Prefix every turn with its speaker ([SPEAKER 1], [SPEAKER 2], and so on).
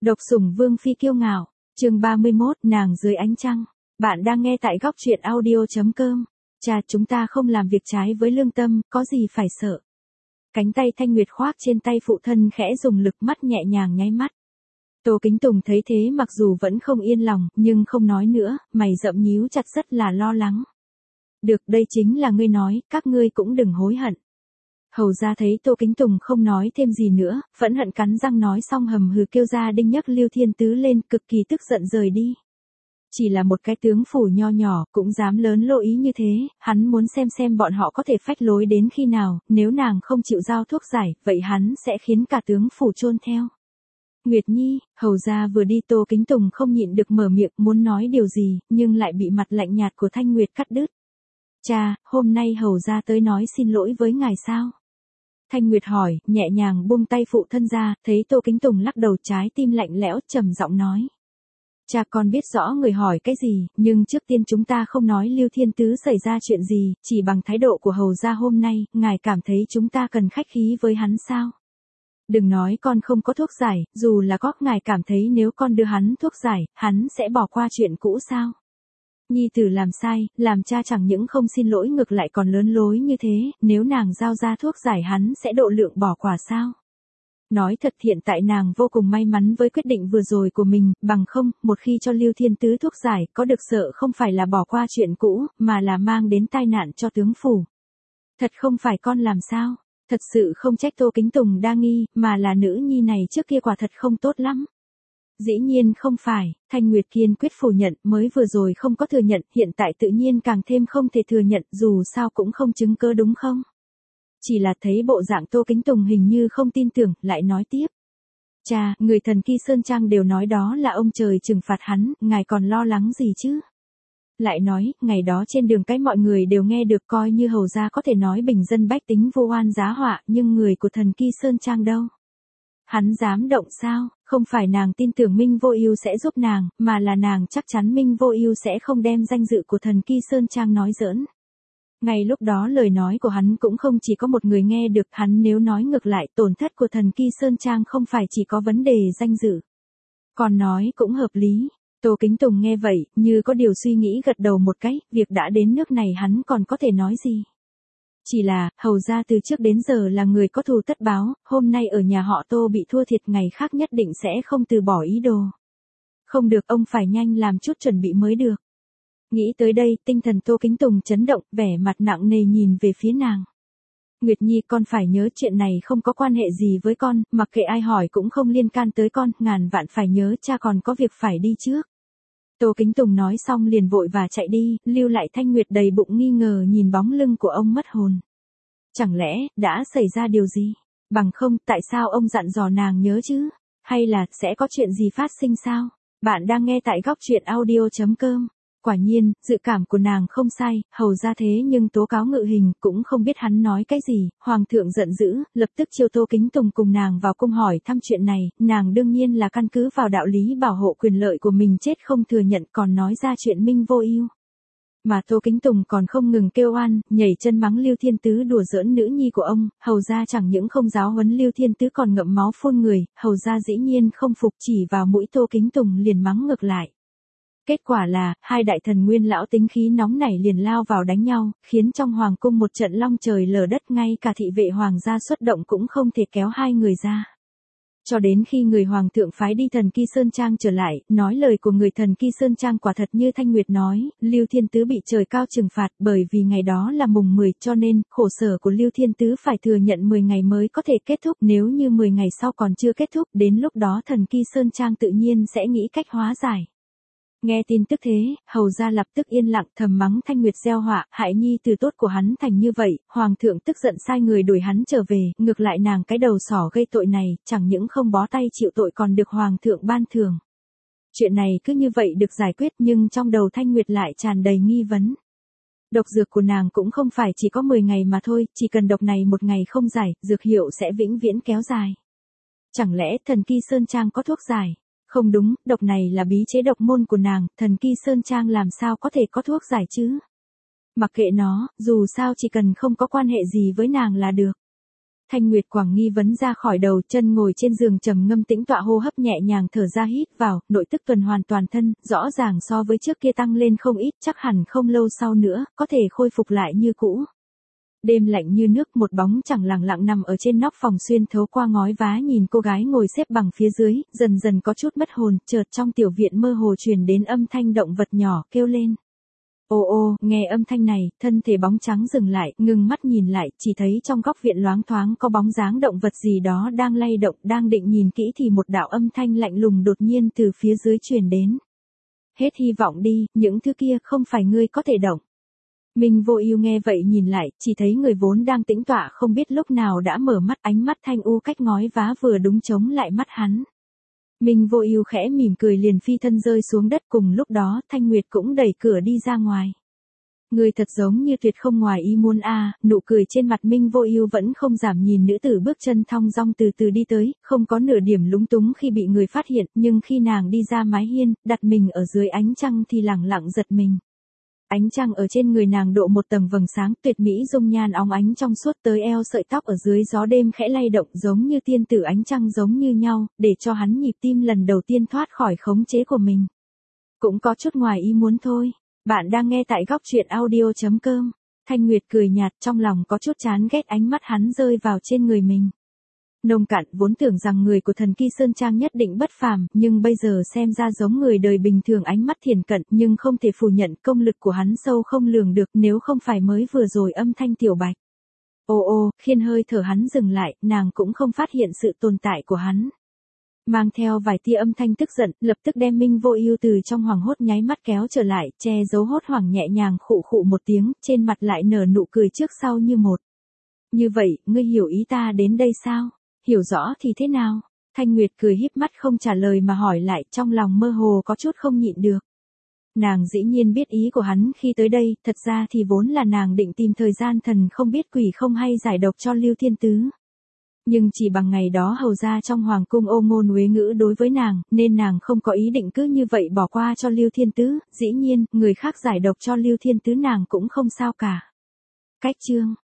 [SPEAKER 1] Độc sủng vương phi kiêu ngạo, chương 31, nàng dưới ánh trăng. Bạn đang nghe tại góc truyện audio.com. Cha, chúng ta không làm việc trái với lương tâm, có gì phải sợ. Cánh tay Thanh Nguyệt khoác trên tay phụ thân khẽ dùng lực, mắt nhẹ nhàng nháy mắt. Tô Kính Tùng thấy thế mặc dù vẫn không yên lòng, nhưng không nói nữa, mày rậm nhíu chặt rất là lo lắng. Được, đây chính là ngươi nói, các ngươi cũng đừng hối hận. Hầu ra thấy Tô Kính Tùng không nói thêm gì nữa, phẫn hận cắn răng nói xong hầm hừ kêu ra đinh nhấc Lưu Thiên Tứ lên, cực kỳ tức giận rời đi. Chỉ là một cái tướng phủ nho nhỏ, cũng dám lớn lô ý như thế, hắn muốn xem bọn họ có thể phách lối đến khi nào, nếu nàng không chịu giao thuốc giải, vậy hắn sẽ khiến cả tướng phủ chôn theo. Nguyệt Nhi, hầu ra vừa đi Tô Kính Tùng không nhịn được mở miệng muốn nói điều gì, nhưng lại bị mặt lạnh nhạt của Thanh Nguyệt cắt đứt. Cha, hôm nay hầu ra tới nói xin lỗi với ngài sao? Thanh Nguyệt hỏi, nhẹ nhàng buông tay phụ thân ra, thấy Tô Kính Tùng lắc đầu, trái tim lạnh lẽo, trầm giọng nói. Cha, con biết rõ người hỏi cái gì, nhưng trước tiên chúng ta không nói Lưu Thiên Tứ xảy ra chuyện gì, chỉ bằng thái độ của hầu gia hôm nay, ngài cảm thấy chúng ta cần khách khí với hắn sao? Đừng nói con không có thuốc giải, dù là có, ngài cảm thấy nếu con đưa hắn thuốc giải, hắn sẽ bỏ qua chuyện cũ sao? Nhi tử làm sai, làm cha chẳng những không xin lỗi ngược lại còn lớn lối như thế, nếu nàng giao ra thuốc giải hắn sẽ độ lượng bỏ quả sao? Nói thật, hiện tại nàng vô cùng may mắn với quyết định vừa rồi của mình, bằng không, một khi cho Lưu Thiên Tứ thuốc giải, có được sợ không phải là bỏ qua chuyện cũ, mà là mang đến tai nạn cho tướng phủ. Thật không phải con làm sao? Thật sự không trách Tô Kính Tùng đa nghi, mà là nữ nhi này trước kia quả thật không tốt lắm. Dĩ nhiên không phải, Thanh Nguyệt kiên quyết phủ nhận, mới vừa rồi không có thừa nhận, hiện tại tự nhiên càng thêm không thể thừa nhận, dù sao cũng không chứng cứ đúng không? Chỉ là thấy bộ dạng Tô Kính Tùng hình như không tin tưởng, lại nói tiếp. Cha, người thần Kỳ Sơn Trang đều nói đó là ông trời trừng phạt hắn, ngài còn lo lắng gì chứ? Lại nói, ngày đó trên đường cái mọi người đều nghe được, coi như hầu gia có thể nói bình dân bách tính vô oan giá họa, nhưng người của thần Kỳ Sơn Trang đâu? Hắn dám động sao? Không phải nàng tin tưởng Minh Vô Ưu sẽ giúp nàng, mà là nàng chắc chắn Minh Vô Ưu sẽ không đem danh dự của thần Kỳ Sơn Trang nói giỡn. Ngay lúc đó lời nói của hắn cũng không chỉ có một người nghe được, hắn nếu nói ngược lại, tổn thất của thần Kỳ Sơn Trang không phải chỉ có vấn đề danh dự. Còn nói cũng hợp lý. Tô Kính Tùng nghe vậy, như có điều suy nghĩ gật đầu một cái, việc đã đến nước này hắn còn có thể nói gì. Chỉ là, hầu ra từ trước đến giờ là người có thù tất báo, hôm nay ở nhà họ Tô bị thua thiệt, ngày khác nhất định sẽ không từ bỏ ý đồ. Không được, ông phải nhanh làm chút chuẩn bị mới được. Nghĩ tới đây, tinh thần Tô Kính Tùng chấn động, vẻ mặt nặng nề nhìn về phía nàng. Nguyệt Nhi, con phải nhớ chuyện này không có quan hệ gì với con, mặc kệ ai hỏi cũng không liên can tới con, ngàn vạn phải nhớ, cha còn có việc phải đi trước. Tô Kính Tùng nói xong liền vội và chạy đi, lưu lại Thanh Nguyệt đầy bụng nghi ngờ nhìn bóng lưng của ông mất hồn. Chẳng lẽ, đã xảy ra điều gì? Bằng không, tại sao ông dặn dò nàng nhớ chứ? Hay là, sẽ có chuyện gì phát sinh sao? Bạn đang nghe tại góc truyện audio.com. Quả nhiên, dự cảm của nàng không sai, hầu ra thế nhưng tố cáo Ngự Hình, cũng không biết hắn nói cái gì, hoàng thượng giận dữ, lập tức chiêu Tô Kính Tùng cùng nàng vào cung hỏi thăm chuyện này, nàng đương nhiên là căn cứ vào đạo lý bảo hộ quyền lợi của mình chết không thừa nhận, còn nói ra chuyện Minh Vô Ưu. Mà Tô Kính Tùng còn không ngừng kêu oan, nhảy chân mắng Lưu Thiên Tứ đùa giỡn nữ nhi của ông, hầu ra chẳng những không giáo huấn Lưu Thiên Tứ còn ngậm máu phun người, hầu ra dĩ nhiên không phục, chỉ vào mũi Tô Kính Tùng liền mắng ngược lại. Kết quả là, hai đại thần nguyên lão tính khí nóng nảy liền lao vào đánh nhau, khiến trong hoàng cung một trận long trời lở đất, ngay cả thị vệ hoàng gia xuất động cũng không thể kéo hai người ra. Cho đến khi người hoàng thượng phái đi thần Kỳ Sơn Trang trở lại, nói lời của người thần Kỳ Sơn Trang quả thật như Thanh Nguyệt nói, Lưu Thiên Tứ bị trời cao trừng phạt, bởi vì ngày đó là mùng 10, cho nên, khổ sở của Lưu Thiên Tứ phải thừa nhận 10 ngày mới có thể kết thúc, nếu như 10 ngày sau còn chưa kết thúc, đến lúc đó thần Kỳ Sơn Trang tự nhiên sẽ nghĩ cách hóa giải. Nghe tin tức thế, hầu ra lập tức yên lặng, thầm mắng Thanh Nguyệt gieo họa, hại nhi từ tốt của hắn thành như vậy, hoàng thượng tức giận sai người đuổi hắn trở về, ngược lại nàng cái đầu sỏ gây tội này, chẳng những không bó tay chịu tội còn được hoàng thượng ban thưởng. Chuyện này cứ như vậy được giải quyết, nhưng trong đầu Thanh Nguyệt lại tràn đầy nghi vấn. Độc dược của nàng cũng không phải chỉ có 10 ngày mà thôi, chỉ cần độc này một ngày không giải, dược hiệu sẽ vĩnh viễn kéo dài. Chẳng lẽ thần Kỳ Sơn Trang có thuốc giải? Không đúng, độc này là bí chế độc môn của nàng, thần Kỳ Sơn Trang làm sao có thể có thuốc giải chứ? Mặc kệ nó, dù sao chỉ cần không có quan hệ gì với nàng là được. Thanh Nguyệt quẳng nghi vấn ra khỏi đầu, chân ngồi trên giường trầm ngâm tĩnh tọa, hô hấp nhẹ nhàng, thở ra hít vào, nội tức tuần hoàn toàn thân, rõ ràng so với trước kia tăng lên không ít, chắc hẳn không lâu sau nữa, có thể khôi phục lại như cũ. Đêm lạnh như nước, một bóng chẳng lẳng lặng nằm ở trên nóc phòng, xuyên thấu qua ngói vá nhìn cô gái ngồi xếp bằng phía dưới, dần dần có chút mất hồn, chợt trong tiểu viện mơ hồ truyền đến âm thanh động vật nhỏ kêu lên. Ô ô, nghe âm thanh này, thân thể bóng trắng dừng lại, ngừng mắt nhìn lại, chỉ thấy trong góc viện loáng thoáng có bóng dáng động vật gì đó đang lay động, đang định nhìn kỹ thì một đạo âm thanh lạnh lùng đột nhiên từ phía dưới truyền đến. Hết hy vọng đi, những thứ kia không phải ngươi có thể động. Minh Vô Ưu nghe vậy nhìn lại, chỉ thấy người vốn đang tĩnh tọa không biết lúc nào đã mở mắt, ánh mắt thanh u cách ngói vá vừa đúng chống lại mắt hắn. Minh Vô Ưu khẽ mỉm cười liền phi thân rơi xuống đất, cùng lúc đó Thanh Nguyệt cũng đẩy cửa đi ra ngoài. Người thật giống như tuyệt không ngoài ý muốn a, nụ cười trên mặt Minh Vô Ưu vẫn không giảm nhìn nữ tử bước chân thong dong từ từ đi tới, không có nửa điểm lúng túng khi bị người phát hiện, nhưng khi nàng đi ra mái hiên, đặt mình ở dưới ánh trăng thì lẳng lặng giật mình. Ánh trăng ở trên người nàng độ một tầng vầng sáng, tuyệt mỹ dung nhan óng ánh trong suốt tới eo, sợi tóc ở dưới gió đêm khẽ lay động giống như tiên tử, ánh trăng giống như nhau, để cho hắn nhịp tim lần đầu tiên thoát khỏi khống chế của mình. Cũng có chút ngoài ý muốn thôi. Bạn đang nghe tại góc truyện audio.com. Thanh Nguyệt cười nhạt, trong lòng có chút chán ghét ánh mắt hắn rơi vào trên người mình. Nông Cạn vốn tưởng rằng người của Thần Kỳ Sơn Trang nhất định bất phàm, nhưng bây giờ xem ra giống người đời bình thường, ánh mắt thiền cận, nhưng không thể phủ nhận công lực của hắn sâu không lường được, nếu không phải mới vừa rồi âm thanh Tiểu Bạch. Ô ô, khiến hơi thở hắn dừng lại, nàng cũng không phát hiện sự tồn tại của hắn. Mang theo vài tia âm thanh tức giận, lập tức đem Minh Vô Ưu từ trong hoảng hốt nháy mắt kéo trở lại, che giấu hốt hoảng nhẹ nhàng khụ khụ một tiếng, trên mặt lại nở nụ cười trước sau như một. Như vậy, ngươi hiểu ý ta đến đây sao? Hiểu rõ thì thế nào? Thanh Nguyệt cười híp mắt không trả lời mà hỏi lại, trong lòng mơ hồ có chút không nhịn được. Nàng dĩ nhiên biết ý của hắn khi tới đây, thật ra thì vốn là nàng định tìm thời gian thần không biết quỷ không hay giải độc cho Lưu Thiên Tứ. Nhưng chỉ bằng ngày đó hầu ra trong hoàng cung ô ngôn uế ngữ đối với nàng, nên nàng không có ý định cứ như vậy bỏ qua cho Lưu Thiên Tứ, dĩ nhiên, người khác giải độc cho Lưu Thiên Tứ nàng cũng không sao cả. Cách chương